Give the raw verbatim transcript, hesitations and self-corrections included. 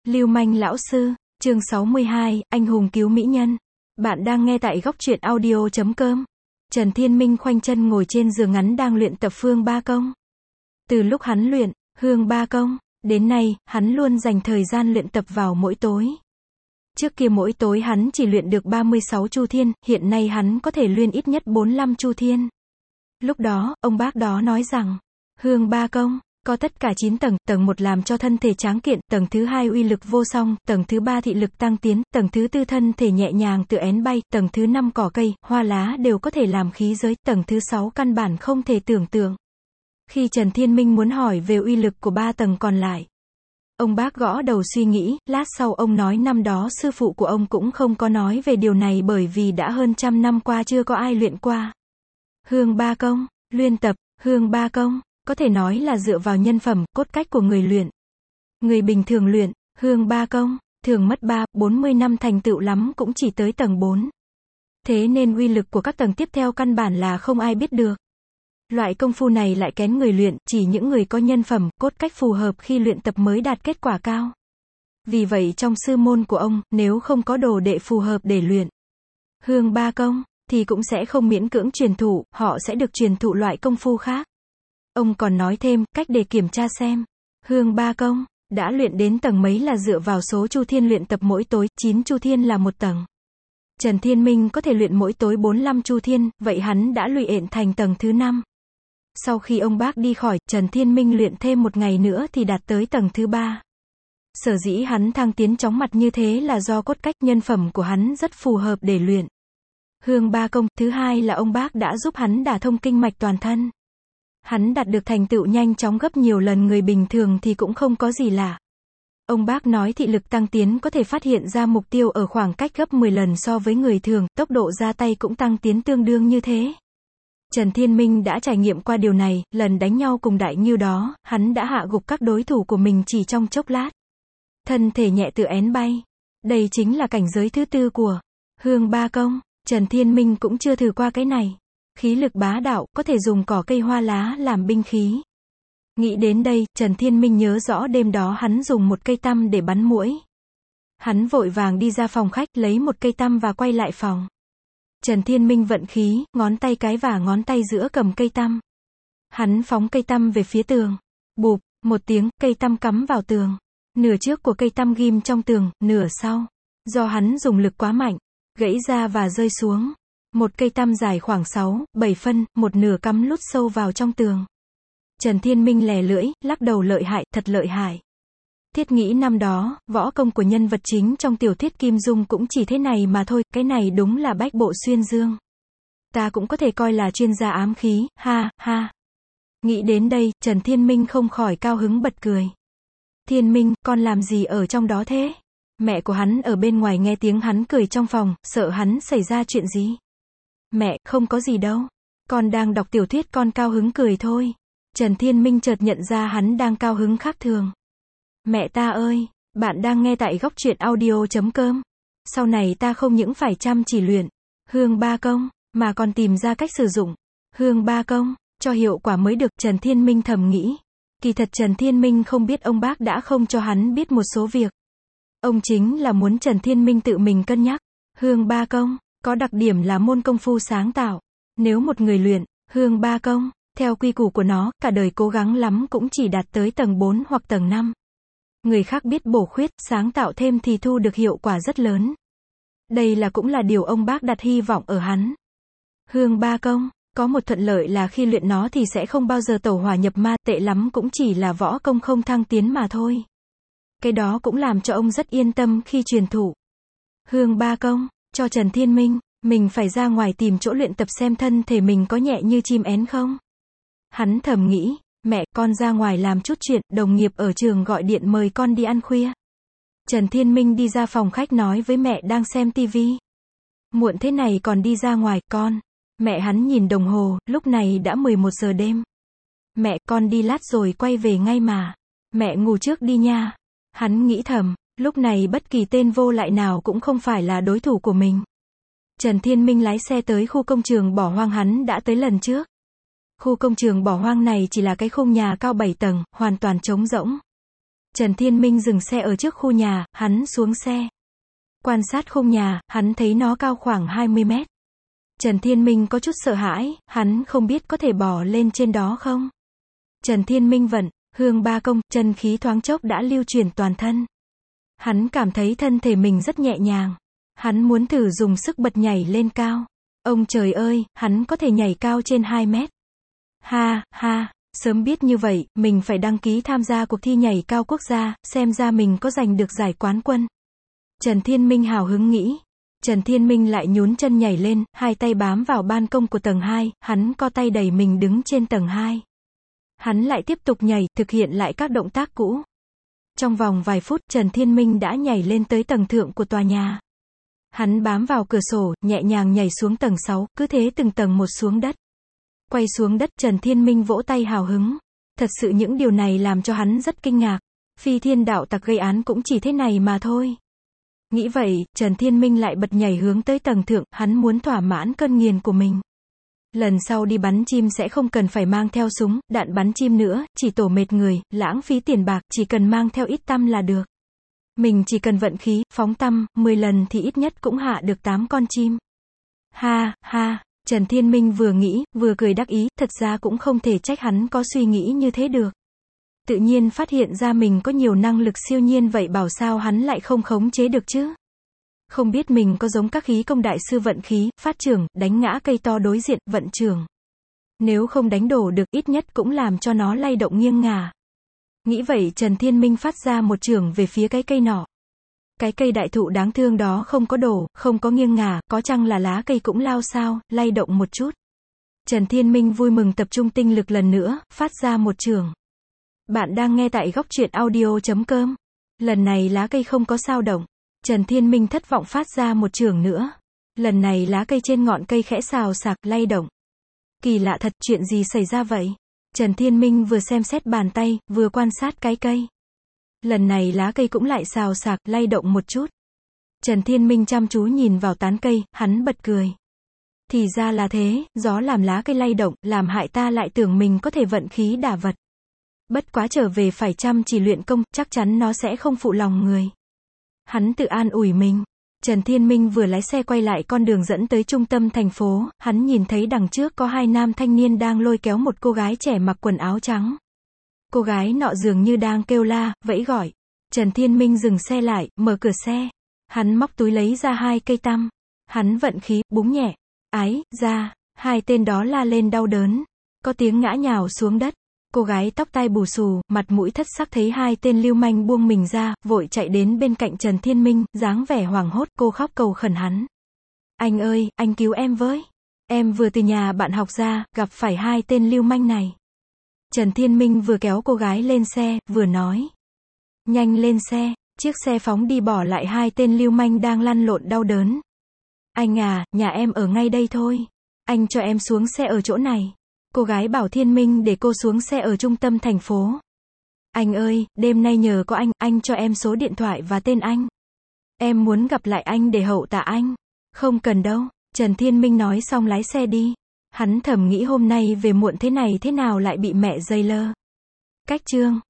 Lưu manh lão sư, chương sáu mươi hai, anh hùng cứu mỹ nhân. Bạn đang nghe tại góc truyện audio chấm com. Trần Thiên Minh khoanh chân ngồi trên giường ngắn đang luyện tập phương ba công. Từ lúc hắn luyện hương ba công đến nay, hắn luôn dành thời gian luyện tập vào mỗi tối. Trước kia mỗi tối hắn chỉ luyện được ba mươi sáu chu thiên, hiện nay hắn có thể luyện ít nhất bốn mươi lăm chu thiên. Lúc đó, ông bác đó nói rằng, hương ba công có tất cả chín tầng, tầng một làm cho thân thể tráng kiện, tầng thứ hai uy lực vô song, tầng thứ ba thị lực tăng tiến, tầng thứ tư thân thể nhẹ nhàng tự én bay, tầng thứ năm cỏ cây, hoa lá đều có thể làm khí giới, tầng thứ sáu căn bản không thể tưởng tượng. Khi Trần Thiên Minh muốn hỏi về uy lực của ba tầng còn lại, ông bác gõ đầu suy nghĩ, lát sau ông nói năm đó sư phụ của ông cũng không có nói về điều này bởi vì đã hơn trăm năm qua chưa có ai luyện qua. Hương ba công, luyện tập, hương ba công có thể nói là dựa vào nhân phẩm, cốt cách của người luyện. Người bình thường luyện hương ba công, thường mất ba, bốn mươi năm thành tựu lắm cũng chỉ tới tầng bốn. Thế nên uy lực của các tầng tiếp theo căn bản là không ai biết được. Loại công phu này lại kén người luyện, chỉ những người có nhân phẩm, cốt cách phù hợp khi luyện tập mới đạt kết quả cao. Vì vậy trong sư môn của ông, nếu không có đồ đệ phù hợp để luyện hương ba công, thì cũng sẽ không miễn cưỡng truyền thụ, họ sẽ được truyền thụ loại công phu khác. Ông còn nói thêm, cách để kiểm tra xem hương ba công đã luyện đến tầng mấy là dựa vào số chu thiên luyện tập mỗi tối, chín chu thiên là một tầng. Trần Thiên Minh có thể luyện mỗi tối bốn mươi lăm chu thiên, vậy hắn đã luyện thành tầng thứ năm. Sau khi ông bác đi khỏi, Trần Thiên Minh luyện thêm một ngày nữa thì đạt tới tầng thứ ba. Sở dĩ hắn thăng tiến chóng mặt như thế là do cốt cách, nhân phẩm của hắn rất phù hợp để luyện hương ba công. Thứ hai là ông bác đã giúp hắn đả thông kinh mạch toàn thân. Hắn đạt được thành tựu nhanh chóng gấp nhiều lần người bình thường thì cũng không có gì lạ. Ông bác nói thị lực tăng tiến có thể phát hiện ra mục tiêu ở khoảng cách gấp mười lần so với người thường, tốc độ ra tay cũng tăng tiến tương đương như thế. Trần Thiên Minh đã trải nghiệm qua điều này, lần đánh nhau cùng Đại Ngưu đó, hắn đã hạ gục các đối thủ của mình chỉ trong chốc lát. Thân thể nhẹ tự én bay. Đây chính là cảnh giới thứ tư của hương ba công. Trần Thiên Minh cũng chưa thử qua cái này. Khí lực bá đạo, có thể dùng cỏ cây hoa lá làm binh khí. Nghĩ đến đây, Trần Thiên Minh nhớ rõ đêm đó hắn dùng một cây tăm để bắn muỗi. Hắn vội vàng đi ra phòng khách, lấy một cây tăm và quay lại phòng. Trần Thiên Minh vận khí, ngón tay cái và ngón tay giữa cầm cây tăm. Hắn phóng cây tăm về phía tường. Bụp, một tiếng, cây tăm cắm vào tường. Nửa trước của cây tăm ghim trong tường, nửa sau, do hắn dùng lực quá mạnh, gãy ra và rơi xuống. Một cây tăm dài khoảng sáu, bảy phân, một nửa cắm lút sâu vào trong tường. Trần Thiên Minh lè lưỡi, lắc đầu lợi hại, thật lợi hại. Thiết nghĩ năm đó, võ công của nhân vật chính trong tiểu thuyết Kim Dung cũng chỉ thế này mà thôi, cái này đúng là bách bộ xuyên dương. Ta cũng có thể coi là chuyên gia ám khí, ha, ha. Nghĩ đến đây, Trần Thiên Minh không khỏi cao hứng bật cười. Thiên Minh, con làm gì ở trong đó thế? Mẹ của hắn ở bên ngoài nghe tiếng hắn cười trong phòng, sợ hắn xảy ra chuyện gì. Mẹ, không có gì đâu. Con đang đọc tiểu thuyết con cao hứng cười thôi. Trần Thiên Minh chợt nhận ra hắn đang cao hứng khác thường. Mẹ ta ơi, bạn đang nghe tại góc truyện audio chấm com. Sau này ta không những phải chăm chỉ luyện hương ba công, mà còn tìm ra cách sử dụng hương ba công cho hiệu quả mới được. Trần Thiên Minh thầm nghĩ. Kỳ thật Trần Thiên Minh không biết ông bác đã không cho hắn biết một số việc. Ông chính là muốn Trần Thiên Minh tự mình cân nhắc. Hương ba công có đặc điểm là môn công phu sáng tạo. Nếu một người luyện hương ba công theo quy củ của nó, cả đời cố gắng lắm cũng chỉ đạt tới tầng bốn hoặc tầng năm. Người khác biết bổ khuyết, sáng tạo thêm thì thu được hiệu quả rất lớn. Đây là cũng là điều ông bác đặt hy vọng ở hắn. Hương ba công có một thuận lợi là khi luyện nó thì sẽ không bao giờ tẩu hỏa nhập ma, tệ lắm cũng chỉ là võ công không thăng tiến mà thôi. Cái đó cũng làm cho ông rất yên tâm khi truyền thụ hương ba công cho Trần Thiên Minh. Mình phải ra ngoài tìm chỗ luyện tập xem thân thể mình có nhẹ như chim én không. Hắn thầm nghĩ, mẹ, con ra ngoài làm chút chuyện, đồng nghiệp ở trường gọi điện mời con đi ăn khuya. Trần Thiên Minh đi ra phòng khách nói với mẹ đang xem tivi. Muộn thế này còn đi ra ngoài, con. Mẹ hắn nhìn đồng hồ, lúc này đã mười một giờ đêm. Mẹ, con đi lát rồi quay về ngay mà. Mẹ ngủ trước đi nha. Hắn nghĩ thầm, lúc này bất kỳ tên vô lại nào cũng không phải là đối thủ của mình. Trần Thiên Minh lái xe tới khu công trường bỏ hoang hắn đã tới lần trước. Khu công trường bỏ hoang này chỉ là cái khung nhà cao bảy tầng, hoàn toàn trống rỗng. Trần Thiên Minh dừng xe ở trước khu nhà, hắn xuống xe. Quan sát khung nhà, hắn thấy nó cao khoảng hai mươi mét. Trần Thiên Minh có chút sợ hãi, hắn không biết có thể bò lên trên đó không. Trần Thiên Minh vận, hương ba công, chân khí thoáng chốc đã lưu chuyển toàn thân. Hắn cảm thấy thân thể mình rất nhẹ nhàng. Hắn muốn thử dùng sức bật nhảy lên cao. Ông trời ơi, hắn có thể nhảy cao trên hai mét. Ha, ha, sớm biết như vậy, mình phải đăng ký tham gia cuộc thi nhảy cao quốc gia, xem ra mình có giành được giải quán quân. Trần Thiên Minh hào hứng nghĩ. Trần Thiên Minh lại nhún chân nhảy lên, hai tay bám vào ban công của tầng hai, hắn co tay đẩy mình đứng trên tầng hai. Hắn lại tiếp tục nhảy, thực hiện lại các động tác cũ. Trong vòng vài phút, Trần Thiên Minh đã nhảy lên tới tầng thượng của tòa nhà. Hắn bám vào cửa sổ, nhẹ nhàng nhảy xuống tầng sáu, cứ thế từng tầng một xuống đất. Quay xuống đất, Trần Thiên Minh vỗ tay hào hứng. Thật sự những điều này làm cho hắn rất kinh ngạc. Phi thiên đạo tặc gây án cũng chỉ thế này mà thôi. Nghĩ vậy, Trần Thiên Minh lại bật nhảy hướng tới tầng thượng, hắn muốn thỏa mãn cơn nghiền của mình. Lần sau đi bắn chim sẽ không cần phải mang theo súng, đạn bắn chim nữa, chỉ tổ mệt người, lãng phí tiền bạc, chỉ cần mang theo ít tăm là được. Mình chỉ cần vận khí, phóng tăm, mười lần thì ít nhất cũng hạ được tám con chim. Ha, ha, Trần Thiên Minh vừa nghĩ, vừa cười đắc ý, thật ra cũng không thể trách hắn có suy nghĩ như thế được. Tự nhiên phát hiện ra mình có nhiều năng lực siêu nhiên vậy bảo sao hắn lại không khống chế được chứ. Không biết mình có giống các khí công đại sư vận khí, phát trưởng, đánh ngã cây to đối diện, vận trưởng. Nếu không đánh đổ được, ít nhất cũng làm cho nó lay động nghiêng ngả. Nghĩ vậy Trần Thiên Minh phát ra một chưởng về phía cái cây nọ. Cái cây đại thụ đáng thương đó không có đổ, không có nghiêng ngả, có chăng là lá cây cũng lao sao, lay động một chút. Trần Thiên Minh vui mừng tập trung tinh lực lần nữa, phát ra một chưởng. Bạn đang nghe tại góc truyện audio chấm com. Lần này lá cây không có sao động. Trần Thiên Minh thất vọng phát ra một chưởng nữa. Lần này lá cây trên ngọn cây khẽ xào xạc, lay động. Kỳ lạ thật, chuyện gì xảy ra vậy? Trần Thiên Minh vừa xem xét bàn tay, vừa quan sát cái cây. Lần này lá cây cũng lại xào xạc, lay động một chút. Trần Thiên Minh chăm chú nhìn vào tán cây, hắn bật cười. Thì ra là thế, gió làm lá cây lay động, làm hại ta lại tưởng mình có thể vận khí đả vật. Bất quá trở về phải chăm chỉ luyện công, chắc chắn nó sẽ không phụ lòng người. Hắn tự an ủi mình. Trần Thiên Minh vừa lái xe quay lại con đường dẫn tới trung tâm thành phố, hắn nhìn thấy đằng trước có hai nam thanh niên đang lôi kéo một cô gái trẻ mặc quần áo trắng. Cô gái nọ dường như đang kêu la, vẫy gọi. Trần Thiên Minh dừng xe lại, mở cửa xe. Hắn móc túi lấy ra hai cây tăm. Hắn vận khí, búng nhẹ. Ái, ra, hai tên đó la lên đau đớn. Có tiếng ngã nhào xuống đất. Cô gái tóc tai bù xù, mặt mũi thất sắc thấy hai tên lưu manh buông mình ra, vội chạy đến bên cạnh Trần Thiên Minh, dáng vẻ hoảng hốt, cô khóc cầu khẩn hắn. Anh ơi, anh cứu em với. Em vừa từ nhà bạn học ra, gặp phải hai tên lưu manh này. Trần Thiên Minh vừa kéo cô gái lên xe, vừa nói. Nhanh lên xe, chiếc xe phóng đi bỏ lại hai tên lưu manh đang lăn lộn đau đớn. Anh à, nhà em ở ngay đây thôi. Anh cho em xuống xe ở chỗ này. Cô gái bảo Thiên Minh để cô xuống xe ở trung tâm thành phố. Anh ơi, đêm nay nhờ có anh, anh cho em số điện thoại và tên anh. Em muốn gặp lại anh để hậu tạ anh. Không cần đâu, Trần Thiên Minh nói xong lái xe đi. Hắn thầm nghĩ hôm nay về muộn thế này thế nào lại bị mẹ dây lơ. Cách chương